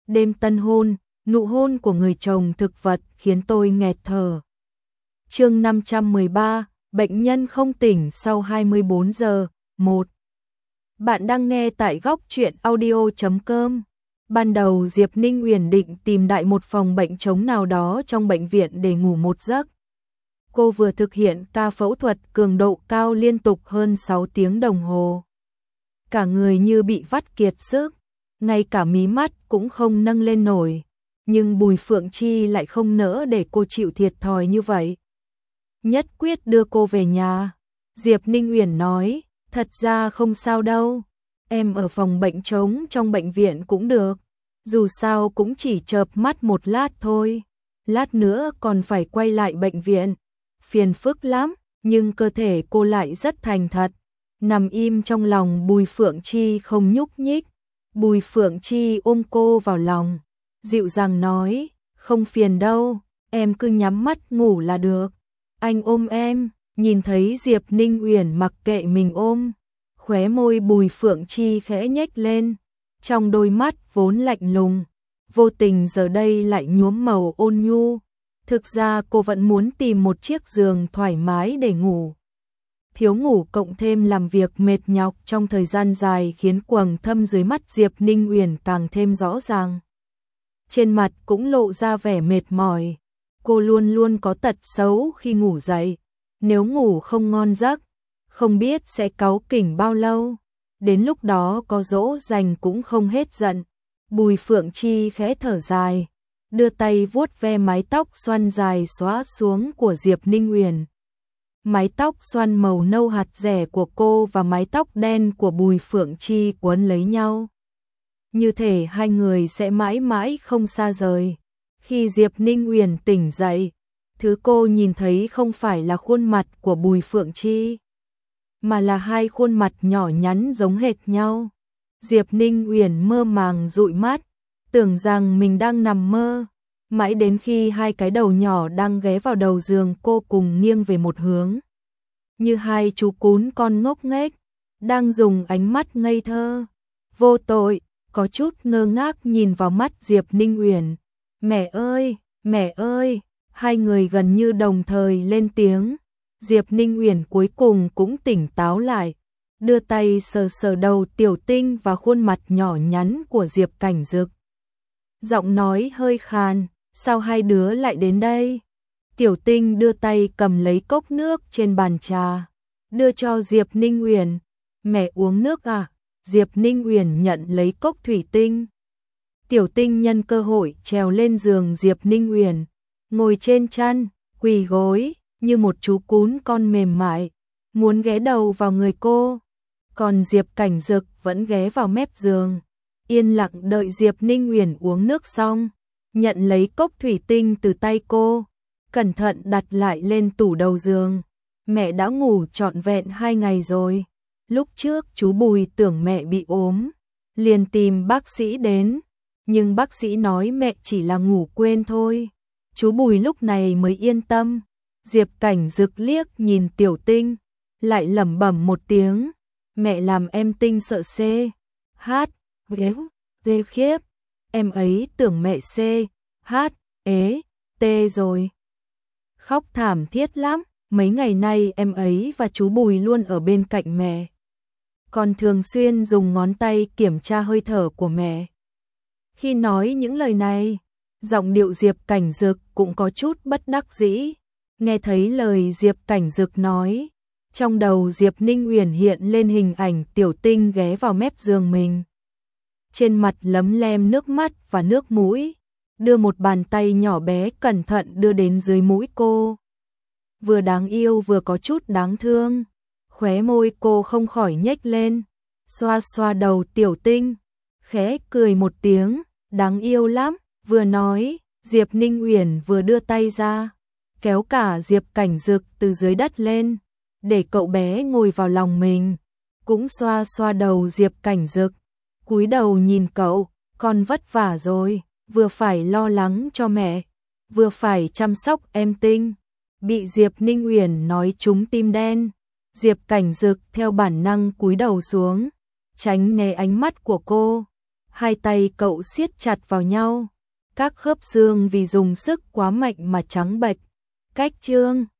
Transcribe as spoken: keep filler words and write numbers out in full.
Đêm tân hôn, nụ hôn của người chồng thực vật khiến tôi nghẹt thở. Chương năm trăm mười ba, bệnh nhân không tỉnh sau hai mươi bốn giờ. một. Bạn đang nghe tại góc truyện audio chấm com. Ban đầu Diệp Ninh Uyển định tìm đại một phòng bệnh trống nào đó trong bệnh viện để ngủ một giấc. Cô vừa thực hiện ca phẫu thuật cường độ cao liên tục hơn sáu tiếng đồng hồ. Cả người như bị vắt kiệt sức, ngay cả mí mắt cũng không nâng lên nổi. Nhưng Bùi Phượng Chi lại không nỡ để cô chịu thiệt thòi như vậy. Nhất quyết đưa cô về nhà. Diệp Ninh Uyển nói, thật ra không sao đâu. Em ở phòng bệnh trống trong bệnh viện cũng được. Dù sao cũng chỉ chợp mắt một lát thôi. Lát nữa còn phải quay lại bệnh viện. Phiền phức lắm, nhưng cơ thể cô lại rất thành thật. Nằm im trong lòng Bùi Phượng Chi không nhúc nhích. Bùi Phượng Chi ôm cô vào lòng, dịu dàng nói, không phiền đâu, em cứ nhắm mắt ngủ là được. Anh ôm em, nhìn thấy Diệp Ninh Uyển mặc kệ mình ôm, khóe môi Bùi Phượng Chi khẽ nhếch lên, trong đôi mắt vốn lạnh lùng, vô tình giờ đây lại nhuốm màu ôn nhu. Thực ra cô vẫn muốn tìm một chiếc giường thoải mái để ngủ. Thiếu ngủ cộng thêm làm việc mệt nhọc trong thời gian dài khiến quầng thâm dưới mắt Diệp Ninh Uyển càng thêm rõ ràng. Trên mặt cũng lộ ra vẻ mệt mỏi. Cô luôn luôn có tật xấu khi ngủ dậy. Nếu ngủ không ngon giấc, không biết sẽ cáu kỉnh bao lâu. Đến lúc đó có dỗ dành cũng không hết giận. Bùi Phượng Chi khẽ thở dài, đưa tay vuốt ve mái tóc xoăn dài xõa xuống của Diệp Ninh Uyển. Mái tóc xoăn màu nâu hạt rẻ của cô và mái tóc đen của Bùi Phượng Chi quấn lấy nhau. Như thể hai người sẽ mãi mãi không xa rời. Khi Diệp Ninh Uyển tỉnh dậy, thứ cô nhìn thấy không phải là khuôn mặt của Bùi Phượng Chi, mà là hai khuôn mặt nhỏ nhắn giống hệt nhau. Diệp Ninh Uyển mơ màng dụi mắt, tưởng rằng mình đang nằm mơ. Mãi đến khi hai cái đầu nhỏ đang ghé vào đầu giường cô cùng nghiêng về một hướng. Như hai chú cún con ngốc nghếch, đang dùng ánh mắt ngây thơ, vô tội, có chút ngơ ngác nhìn vào mắt Diệp Ninh Uyển. Mẹ ơi, mẹ ơi, hai người gần như đồng thời lên tiếng. Diệp Ninh Uyển cuối cùng cũng tỉnh táo lại, đưa tay sờ sờ đầu Tiểu Tinh và khuôn mặt nhỏ nhắn của Diệp Cảnh Dực. Giọng nói hơi khàn. Sao hai đứa lại đến đây? Tiểu Tinh đưa tay cầm lấy cốc nước trên bàn trà, đưa cho Diệp Ninh Uyển. Mẹ uống nước à? Diệp Ninh Uyển nhận lấy cốc thủy tinh. Tiểu Tinh nhân cơ hội trèo lên giường Diệp Ninh Uyển, ngồi trên chăn, quỳ gối, như một chú cún con mềm mại, muốn ghé đầu vào người cô. Còn Diệp Cảnh Dực vẫn ghé vào mép giường, yên lặng đợi Diệp Ninh Uyển uống nước xong. Nhận lấy cốc thủy tinh từ tay cô, cẩn thận đặt lại lên tủ đầu giường. Mẹ đã ngủ trọn vẹn hai ngày rồi. Lúc trước chú Bùi tưởng mẹ bị ốm, liền tìm bác sĩ đến, nhưng bác sĩ nói mẹ chỉ là ngủ quên thôi. Chú Bùi lúc này mới yên tâm. Diệp Cảnh Dực liếc nhìn Tiểu Tinh, lại lẩm bẩm một tiếng, mẹ làm em Tinh sợ xê, hát, ghế, ghê khiếp. Em ấy tưởng mẹ C, H, ế, T rồi. Khóc thảm thiết lắm, mấy ngày nay em ấy và chú Bùi luôn ở bên cạnh mẹ. Còn thường xuyên dùng ngón tay kiểm tra hơi thở của mẹ. Khi nói những lời này, giọng điệu Diệp Cảnh Dực cũng có chút bất đắc dĩ. Nghe thấy lời Diệp Cảnh Dực nói, trong đầu Diệp Ninh Uyển hiện lên hình ảnh Tiểu Tinh ghé vào mép giường mình. Trên mặt lấm lem nước mắt và nước mũi, đưa một bàn tay nhỏ bé cẩn thận đưa đến dưới mũi cô. Vừa đáng yêu vừa có chút đáng thương, khóe môi cô không khỏi nhếch lên, xoa xoa đầu Tiểu Tinh, khẽ cười một tiếng, đáng yêu lắm. Vừa nói, Diệp Ninh Uyển vừa đưa tay ra, kéo cả Diệp Cảnh Dực từ dưới đất lên, để cậu bé ngồi vào lòng mình, cũng xoa xoa đầu Diệp Cảnh Dực. Cúi đầu nhìn cậu, con vất vả rồi, vừa phải lo lắng cho mẹ, vừa phải chăm sóc em Tinh. Bị Diệp Ninh Uyển nói trúng tim đen, Diệp Cảnh Dực theo bản năng cúi đầu xuống, tránh né ánh mắt của cô. Hai tay cậu siết chặt vào nhau, các khớp xương vì dùng sức quá mạnh mà trắng bệch. Cách chương